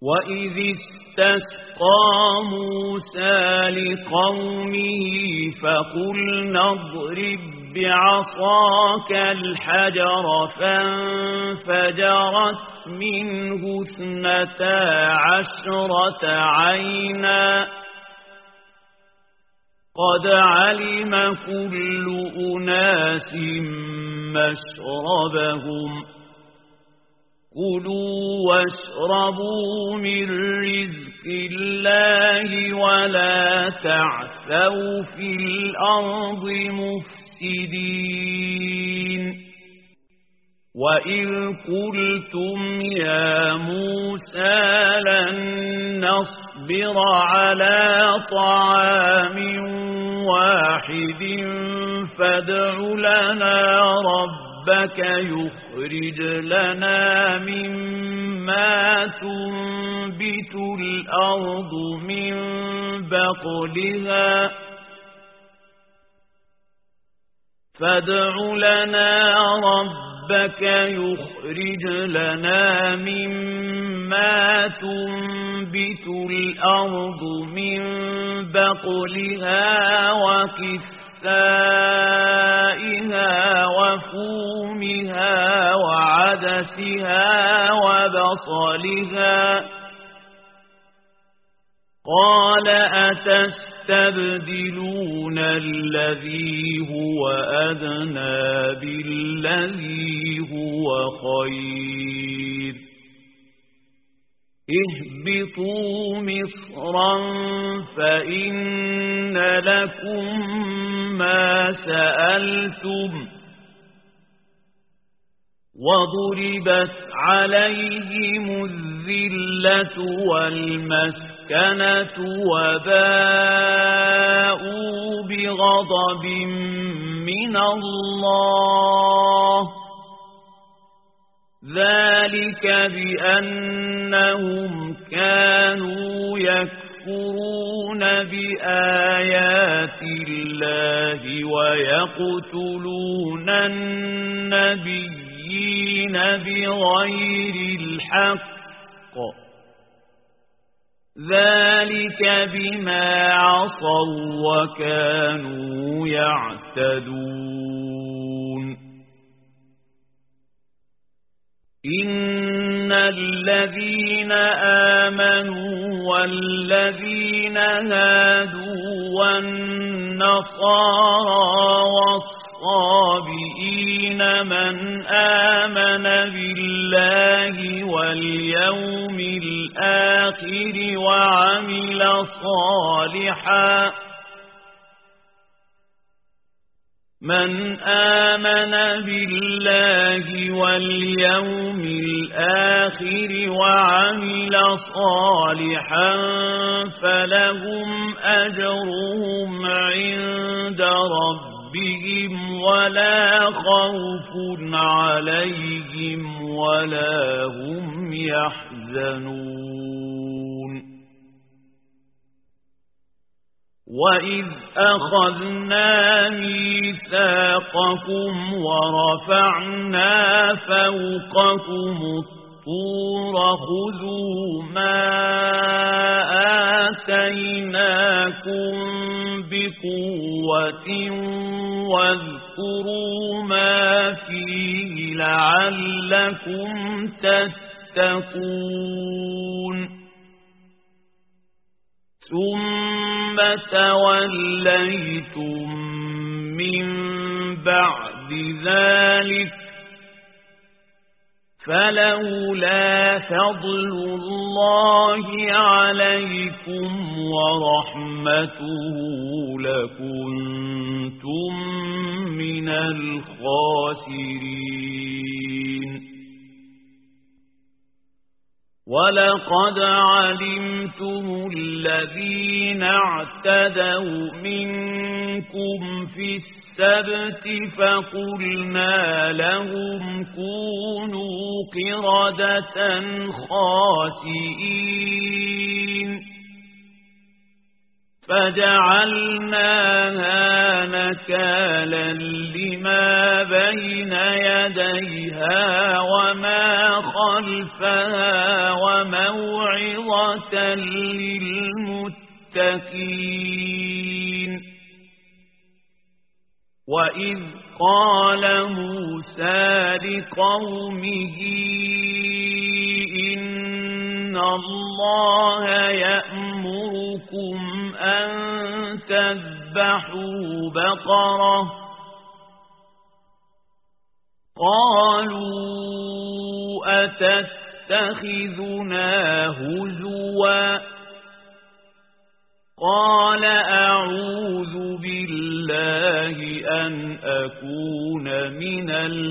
وإذ استسقى موسى لقومه فقلنا اضرب بعصاك الحجر فانفجرت منه 12 عينا قد علم كل أناس مشربهم كلوا واشربوا من رزق الله ولا تعثوا في الأرض مفسدين وإذ قلتم يا موسى لن نصبر على طعام واحد فادع لنا ربك يخرج لنا مما تنبت الأرض من بقلها فادع لنا ربك يخرج لنا مما تنبت الأرض من بقلها وكثائها وفومها وعدسها وبصلها قال أتستبدلون الذي هو أدنى بالذي هو خير اهبطوا مصرا فإن لكم ما سألتم وضربت عليهم الذلة والمسكنة وباءوا بغضب من الله ذلك بأنهم كانوا يكفرون بآيات الله ويقتلون النبيين بغير الحق ذلك بما عصوا وكانوا يعتدون إن الذين آمنوا والذين هادوا والنصارى والصابئين من آمن بالله واليوم الآخر وعمل صالحا من آمن بالله واليوم الآخر وعمل صالحا فلهم أجرهم عند ربهم ولا خوف عليهم ولا هم يحزنون وإذ أخذنا ميثاقكم ورفعنا فوقكم الطور خذوا ما آتيناكم بقوة واذكروا ما فيه لعلكم تتقون ثم توليتم من بعد ذلك فلولا فضل الله عليكم ورحمته لكنتم من الخاسرين ولقد علمتم الذين اعتدوا منكم في السبت فقلنا لهم كونوا قردة خاسئين فجعلناها نكالا لما بين يديها وما خلفها وموعظة للمتقين وإذ قال موسى لقومه إن الله يأمركم أن تذبحوا بقرة قالوا أتتخذنا هزوا قال أعوذ بالله أن أكون من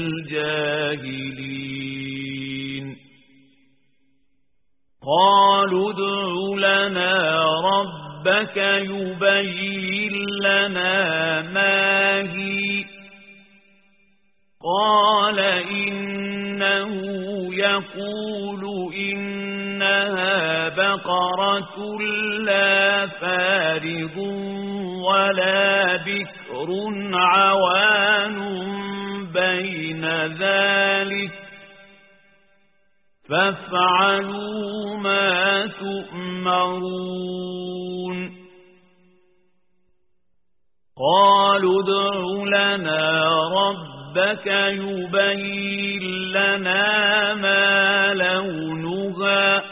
الجاهلين قالوا ادع لنا ربك يبين لنا ما هي قال إنه يقول إنها بقرة لا فارض ولا بكر عوان بين ذلك فافعلوا ما تؤمرون قالوا ادع لنا ربك يبين لنا ما لونها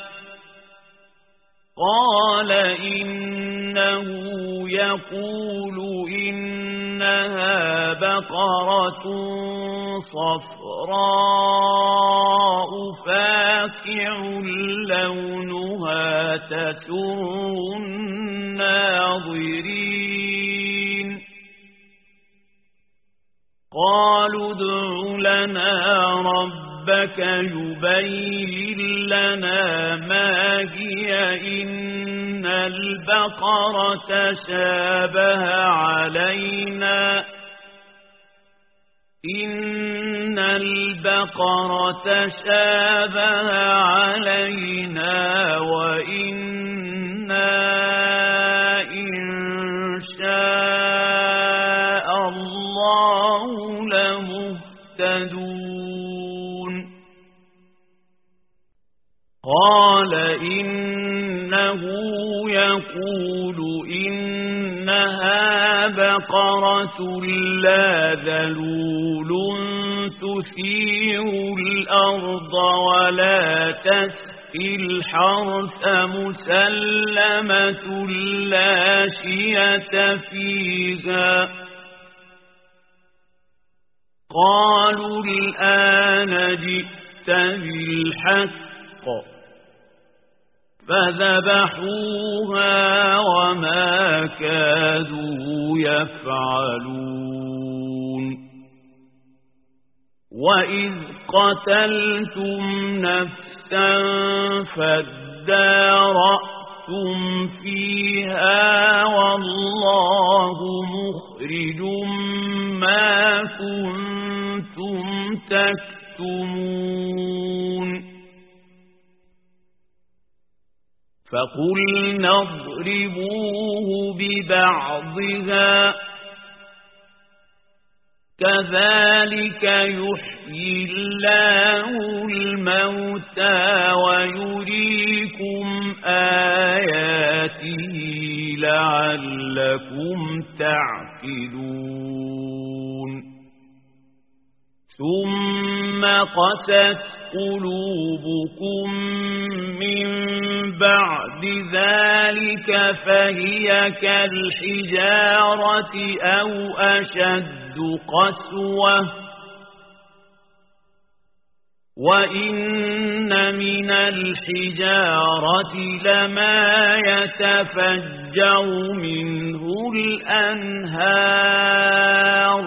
قال إنه يقول إنها بقرة صفراء فاقع لونها تسر الناظرين قالوا ادع لنا ربك يبين لنا ما هي إن البقرة شابه علينا وإنا إن شاء الله لمهتدون قال إنه يقول إنها بقرة لا ذلول تثير الأرض ولا تسقي الحرث مسلمة لا شية فيها قالوا الآن جئت بالحق فذبحوها وما كادوا يفعلون وإذ قتلتم نفسا فادارأتم فيها والله مخرج ما كنتم تكتمون فقلنا اضربوه ببعضها كذلك يحيي الله الموتى ويريكم آياته لعلكم تعقلون ثم قست قلوبكم من بعد ذلك فهي كالحجارة أو أشد قسوة وإن من الحجارة لما يتفجر منه الأنهار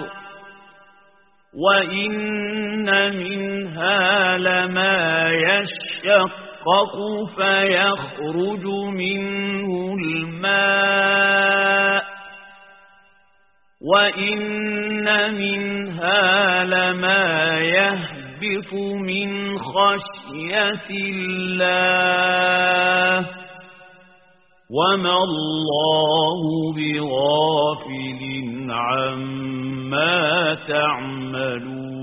وإن منها لما يشقق فيخرج منه الماء وإن منها لما يهبط من خشية الله وما الله بغافل عما تعملون